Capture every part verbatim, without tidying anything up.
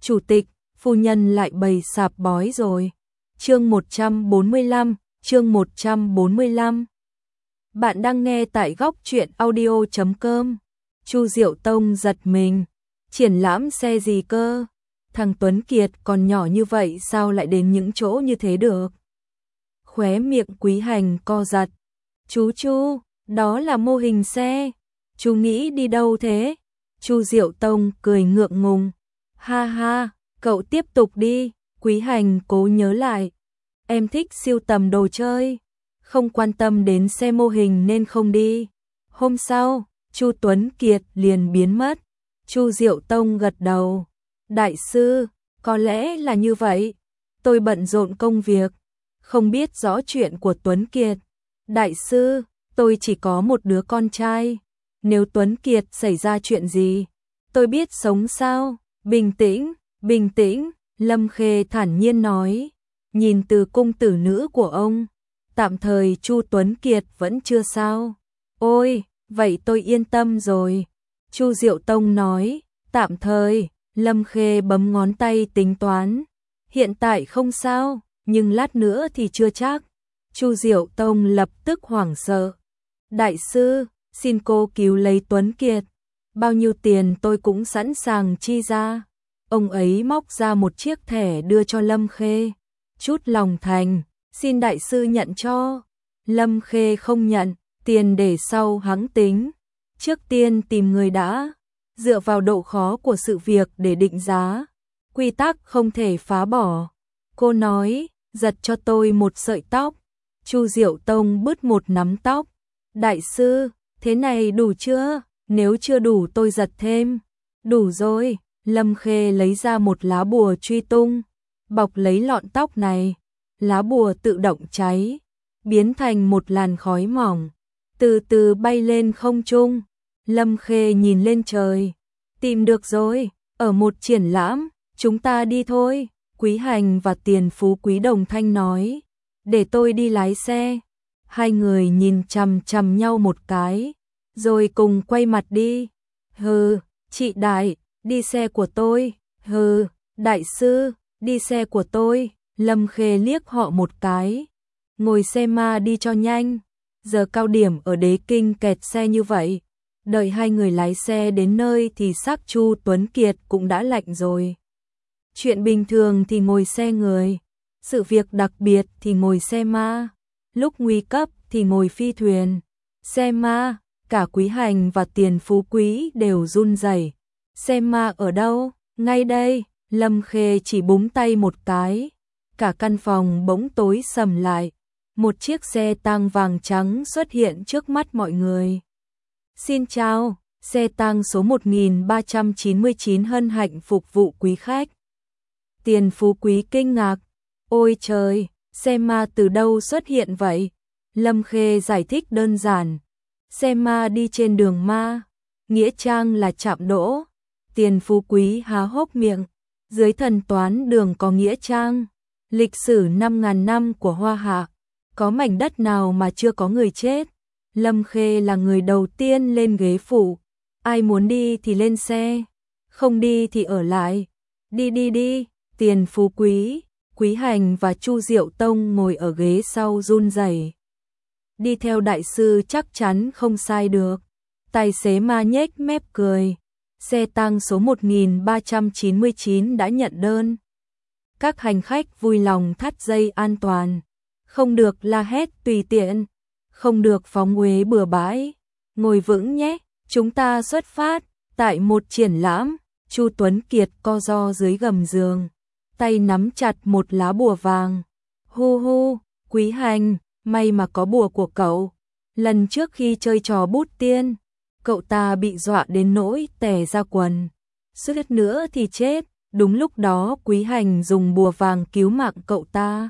Chủ tịch, phu nhân lại bày sạp bói rồi. Chương một trăm bốn mươi lăm, chương một trăm bốn mươi lăm. Bạn đang nghe tại góc truyện audio chấm com. Chu Diệu Tông giật mình, triển lãm xe gì cơ? Thằng Tuấn Kiệt còn nhỏ như vậy sao lại đến những chỗ như thế được? Khóe miệng Quý Hành co giật. Chú Chu, đó là mô hình xe. Chú nghĩ đi đâu thế? Chu Diệu Tông cười ngượng ngùng. Ha ha, cậu tiếp tục đi. Quý Hành cố nhớ lại. Em thích sưu tầm đồ chơi, không quan tâm đến xe mô hình nên không đi. Hôm sau, Chu Tuấn Kiệt liền biến mất. Chu Diệu Tông gật đầu. Đại sư, có lẽ là như vậy. Tôi bận rộn công việc, không biết rõ chuyện của Tuấn Kiệt. Đại sư, tôi chỉ có một đứa con trai. Nếu Tuấn Kiệt xảy ra chuyện gì, tôi biết sống sao? Bình tĩnh, bình tĩnh, Lâm Khê thản nhiên nói. Nhìn từ cung tử nữ của ông, tạm thời Chu Tuấn Kiệt vẫn chưa sao. Ôi, vậy tôi yên tâm rồi. Chu Diệu Tông nói, tạm thời. Lâm Khê bấm ngón tay tính toán. Hiện tại không sao, nhưng lát nữa thì chưa chắc. Chu Diệu Tông lập tức hoảng sợ. Đại sư, xin cô cứu lấy Tuấn Kiệt. Bao nhiêu tiền tôi cũng sẵn sàng chi ra. Ông ấy móc ra một chiếc thẻ đưa cho Lâm Khê. Chút lòng thành, xin đại sư nhận cho. Lâm Khê không nhận, tiền để sau hãng tính. Trước tiên tìm người đã. Dựa vào độ khó của sự việc để định giá. Quy tắc không thể phá bỏ. Cô nói, giật cho tôi một sợi tóc. Chu Diệu Tông bứt một nắm tóc. Đại sư, thế này đủ chưa? Nếu chưa đủ tôi giật thêm. Đủ rồi. Lâm Khê lấy ra một lá bùa truy tung, bọc lấy lọn tóc này. Lá bùa tự động cháy, biến thành một làn khói mỏng, từ từ bay lên không trung. Lâm Khê nhìn lên trời. Tìm được rồi, ở một triển lãm, chúng ta đi thôi. Quý Hành và Tiền Phú Quý đồng thanh nói. Để tôi đi lái xe. Hai người nhìn chằm chằm nhau một cái, rồi cùng quay mặt đi. Hừ, chị Đại, đi xe của tôi. Hừ, đại sư, đi xe của tôi. Lâm Khê liếc họ một cái. Ngồi xe ma đi cho nhanh. Giờ cao điểm ở Đế Kinh kẹt xe như vậy. Đợi hai người lái xe đến nơi thì xác Chu Tuấn Kiệt cũng đã lạnh rồi. Chuyện bình thường thì ngồi xe người, sự việc đặc biệt thì ngồi xe ma, lúc nguy cấp thì ngồi phi thuyền. Xe ma, cả Quý Hành và Tiền Phú Quý đều run rẩy. Xe ma ở đâu? Ngay đây. Lâm Khê chỉ búng tay một cái. Cả căn phòng bỗng tối sầm lại. Một chiếc xe tang vàng trắng xuất hiện trước mắt mọi người. Xin chào, xe tang số một nghìn ba trăm chín mươi chín hân hạnh phục vụ quý khách. Tiền Phú Quý kinh ngạc. Ôi trời, xe ma từ đâu xuất hiện vậy? Lâm Khê giải thích đơn giản. Xe ma đi trên đường ma, nghĩa trang là trạm đỗ. Tiền Phú Quý há hốc miệng. Dưới thần toán đường có nghĩa trang. Lịch sử năm ngàn năm của Hoa Hạ, có mảnh đất nào mà chưa có người chết? Lâm Khê là người đầu tiên lên ghế phụ. Ai muốn đi thì lên xe, không đi thì ở lại. Đi đi đi. Tiền Phú Quý, Quý Hành và Chu Diệu Tông ngồi ở ghế sau run rẩy. Đi theo đại sư chắc chắn không sai được. Tài xế ma nhếch mép cười. Xe tang số một nghìn ba trăm chín mươi chín đã nhận đơn. Các hành khách vui lòng thắt dây an toàn. Không được la hét tùy tiện. Không được phóng uế bừa bãi. Ngồi vững nhé, chúng ta xuất phát. Tại một triển lãm, Chu Tuấn Kiệt co ro dưới gầm giường, tay nắm chặt một lá bùa vàng. Hu hu, Quý Hành, may mà có bùa của cậu. Lần trước khi chơi trò bút tiên, cậu ta bị dọa đến nỗi tè ra quần. Suýt nữa thì chết. Đúng lúc đó Quý Hành dùng bùa vàng cứu mạng cậu ta.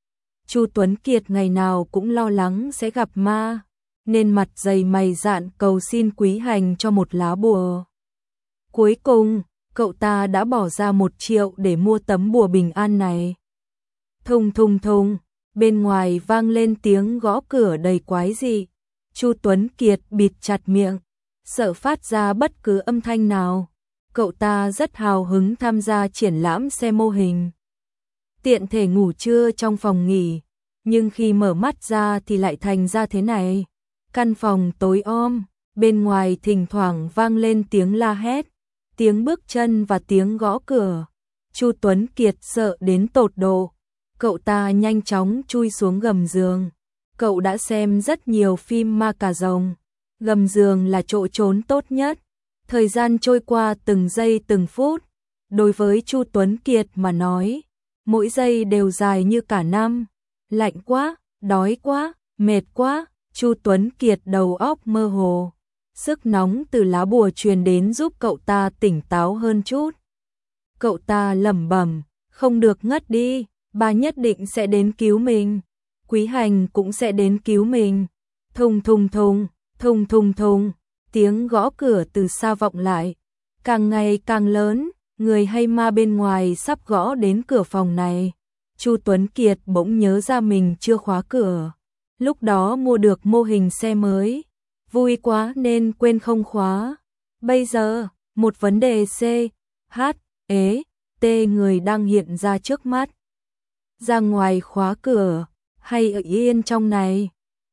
Chu Tuấn Kiệt ngày nào cũng lo lắng sẽ gặp ma, nên mặt dày mày dạn cầu xin Quý Hành cho một lá bùa. Cuối cùng, cậu ta đã bỏ ra một triệu để mua tấm bùa bình an này. Thùng thùng thùng, bên ngoài vang lên tiếng gõ cửa đầy quái dị. Chu Tuấn Kiệt bịt chặt miệng, sợ phát ra bất cứ âm thanh nào. cậu ta rất hào hứng tham gia triển lãm xe mô hình. Tiện thể ngủ trưa trong phòng nghỉ, nhưng khi mở mắt ra thì lại thành ra thế này. Căn phòng tối om, bên ngoài thỉnh thoảng vang lên tiếng la hét, tiếng bước chân và tiếng gõ cửa. Chu Tuấn Kiệt sợ đến tột độ, cậu ta nhanh chóng chui xuống gầm giường. Cậu đã xem rất nhiều phim ma cà rồng, gầm giường là chỗ trốn tốt nhất. Thời gian trôi qua từng giây từng phút, đối với Chu Tuấn Kiệt mà nói, mỗi giây đều dài như cả năm. Lạnh quá, đói quá, mệt quá, Chu Tuấn Kiệt đầu óc mơ hồ. Sức nóng từ lá bùa truyền đến giúp cậu ta tỉnh táo hơn chút. Cậu ta lẩm bẩm, không được ngất đi, bà nhất định sẽ đến cứu mình. Quý Hành cũng sẽ đến cứu mình. Thùng thùng thùng, thùng thùng thùng, tiếng gõ cửa từ xa vọng lại, càng ngày càng lớn, người hay ma bên ngoài sắp gõ đến cửa phòng này. Chu Tuấn Kiệt bỗng nhớ ra mình chưa khóa cửa. Lúc đó mua được mô hình xe mới, vui quá nên quên không khóa. Bây giờ, một vấn đề C, H, E, T người đang hiện ra trước mắt. Ra ngoài khóa cửa, hay ở yên trong này?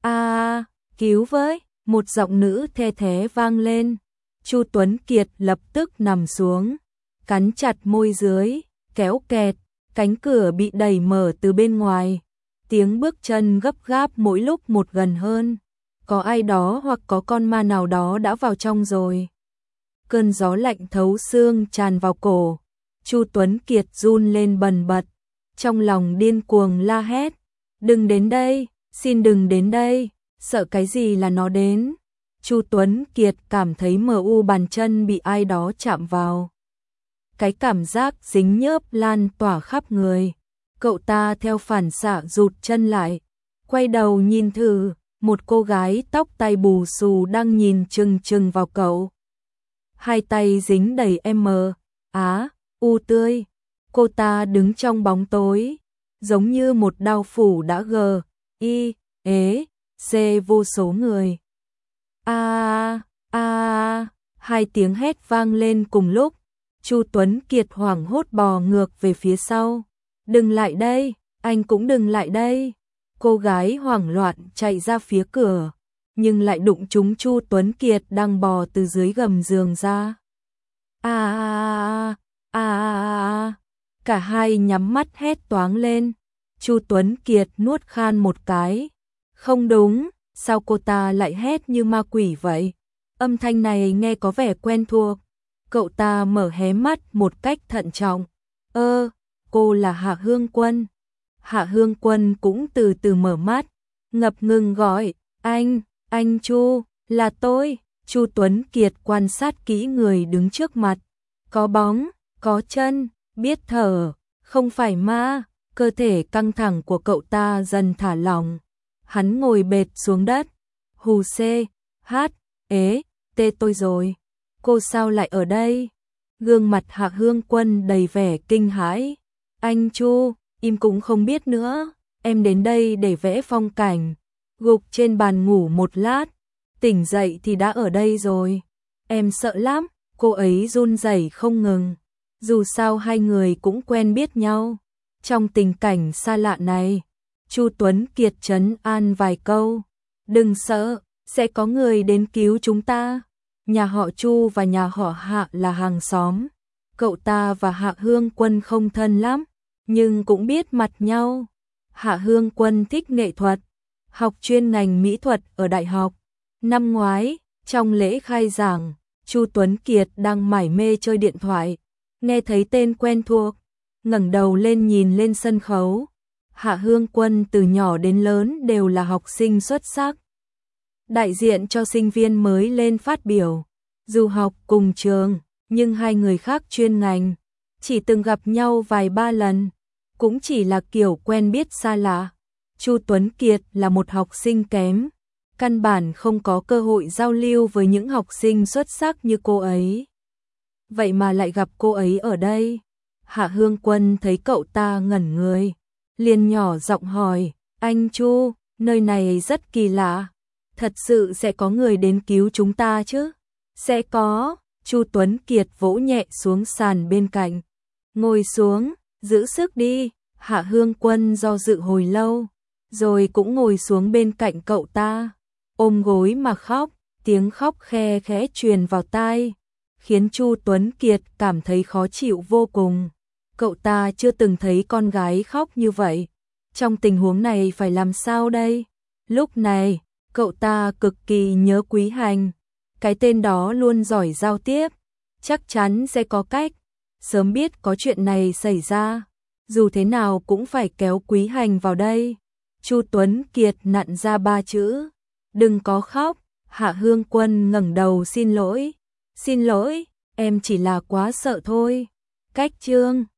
A, cứu với, một giọng nữ the thé vang lên. Chu Tuấn Kiệt lập tức nằm xuống, cắn chặt môi dưới, kéo kẹt, cánh cửa bị đẩy mở từ bên ngoài. Tiếng bước chân gấp gáp mỗi lúc một gần hơn. Có ai đó hoặc có con ma nào đó đã vào trong rồi. Cơn gió lạnh thấu xương tràn vào cổ. Chu Tuấn Kiệt run lên bần bật, trong lòng điên cuồng la hét. Đừng đến đây, xin đừng đến đây, sợ cái gì là nó đến. Chu Tuấn Kiệt cảm thấy mờ u bàn chân bị ai đó chạm vào. Cái cảm giác dính nhớp lan tỏa khắp người. Cậu ta theo phản xạ rụt chân lại, quay đầu nhìn thử, một cô gái tóc tai bù xù đang nhìn chừng chừng vào cậu. Hai tay dính đầy M, Á, U tươi. Cô ta đứng trong bóng tối, giống như một đao phủ đã gờ, y, ế, c vô số người. A, a, hai tiếng hét vang lên cùng lúc. Chu Tuấn Kiệt hoảng hốt bò ngược về phía sau. Đừng lại đây, anh cũng đừng lại đây. Cô gái hoảng loạn chạy ra phía cửa, nhưng lại đụng trúng Chu Tuấn Kiệt đang bò từ dưới gầm giường ra. A a a a, cả hai nhắm mắt hét toáng lên. Chu Tuấn Kiệt nuốt khan một cái. Không đúng, sao cô ta lại hét như ma quỷ vậy? Âm thanh này nghe có vẻ quen thuộc. Cậu ta mở hé mắt một cách thận trọng. Ơ, cô là Hạ Hương Quân. Hạ Hương Quân cũng từ từ mở mắt, ngập ngừng gọi, anh, anh Chu, là tôi. Chu Tuấn Kiệt quan sát kỹ người đứng trước mặt. Có bóng, có chân, biết thở, không phải ma. Cơ thể căng thẳng của cậu ta dần thả lỏng. Hắn ngồi bệt xuống đất. Hù C, H, ế, T tôi rồi. Cô sao lại ở đây? Gương mặt Hạ Hương Quân đầy vẻ kinh hãi. Anh Chu, im cũng không biết nữa. Em đến đây để vẽ phong cảnh. Gục trên bàn ngủ một lát, tỉnh dậy thì đã ở đây rồi. Em sợ lắm. Cô ấy run rẩy không ngừng. Dù sao hai người cũng quen biết nhau. Trong tình cảnh xa lạ này, Chu Tuấn Kiệt trấn an vài câu. Đừng sợ, sẽ có người đến cứu chúng ta. Nhà họ Chu và nhà họ Hạ là hàng xóm. Cậu ta và Hạ Hương Quân không thân lắm, nhưng cũng biết mặt nhau. Hạ Hương Quân thích nghệ thuật, học chuyên ngành mỹ thuật ở đại học. Năm ngoái, trong lễ khai giảng, Chu Tuấn Kiệt đang mải mê chơi điện thoại, nghe thấy tên quen thuộc, ngẩng đầu lên nhìn lên sân khấu. Hạ Hương Quân từ nhỏ đến lớn đều là học sinh xuất sắc, đại diện cho sinh viên mới lên phát biểu. Dù học cùng trường, nhưng hai người khác chuyên ngành, chỉ từng gặp nhau vài ba lần, cũng chỉ là kiểu quen biết xa lạ. Chu Tuấn Kiệt là một học sinh kém, căn bản không có cơ hội giao lưu với những học sinh xuất sắc như cô ấy. Vậy mà lại gặp cô ấy ở đây. Hạ Hương Quân thấy cậu ta ngẩn người, liền nhỏ giọng hỏi, anh Chu, nơi này rất kỳ lạ, thật sự sẽ có người đến cứu chúng ta chứ? Sẽ có, Chu Tuấn Kiệt vỗ nhẹ xuống sàn bên cạnh. Ngồi xuống, giữ sức đi. Hạ Hương Quân do dự hồi lâu, rồi cũng ngồi xuống bên cạnh cậu ta, ôm gối mà khóc, tiếng khóc khe khẽ truyền vào tai, khiến Chu Tuấn Kiệt cảm thấy khó chịu vô cùng. Cậu ta chưa từng thấy con gái khóc như vậy. Trong tình huống này phải làm sao đây? Lúc này, cậu ta cực kỳ nhớ Quý Hành. Cái tên đó luôn giỏi giao tiếp, chắc chắn sẽ có cách. Sớm biết có chuyện này xảy ra, dù thế nào cũng phải kéo Quý Hành vào đây. Chu Tuấn Kiệt nặn ra ba chữ. Đừng có khóc. Hạ Hương Quân ngẩng đầu xin lỗi. Xin lỗi, em chỉ là quá sợ thôi. Cách chương